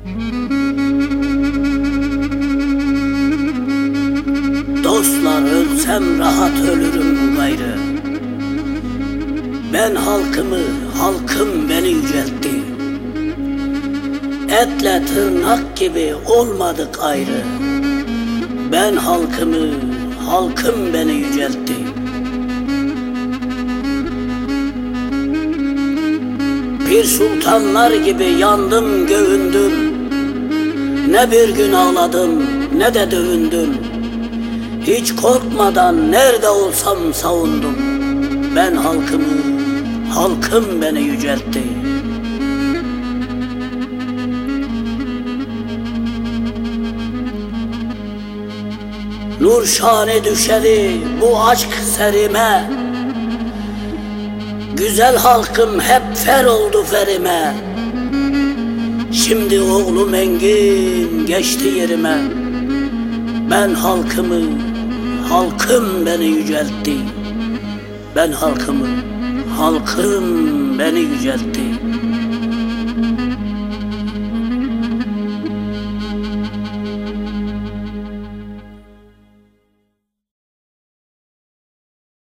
Dostlar ölsem rahat ölürüm gayrı. Ben halkımı, halkım beni yüceltti. Etle tırnak gibi olmadık ayrı. Ben halkımı, halkım beni yüceltti. Bir sultanlar gibi yandım gövündüm. Ne bir gün ağladım ne de dövündüm. Hiç korkmadan nerede olsam savundum. Ben halkımı, halkım beni yüceltti. Nur şanı düşeli bu aşk serime. Güzel halkım hep fer oldu ferime. Şimdi oğlum Engin geçti yerime. Ben halkımı, halkım beni yüceltti. Ben halkımı, halkım beni yüceltti.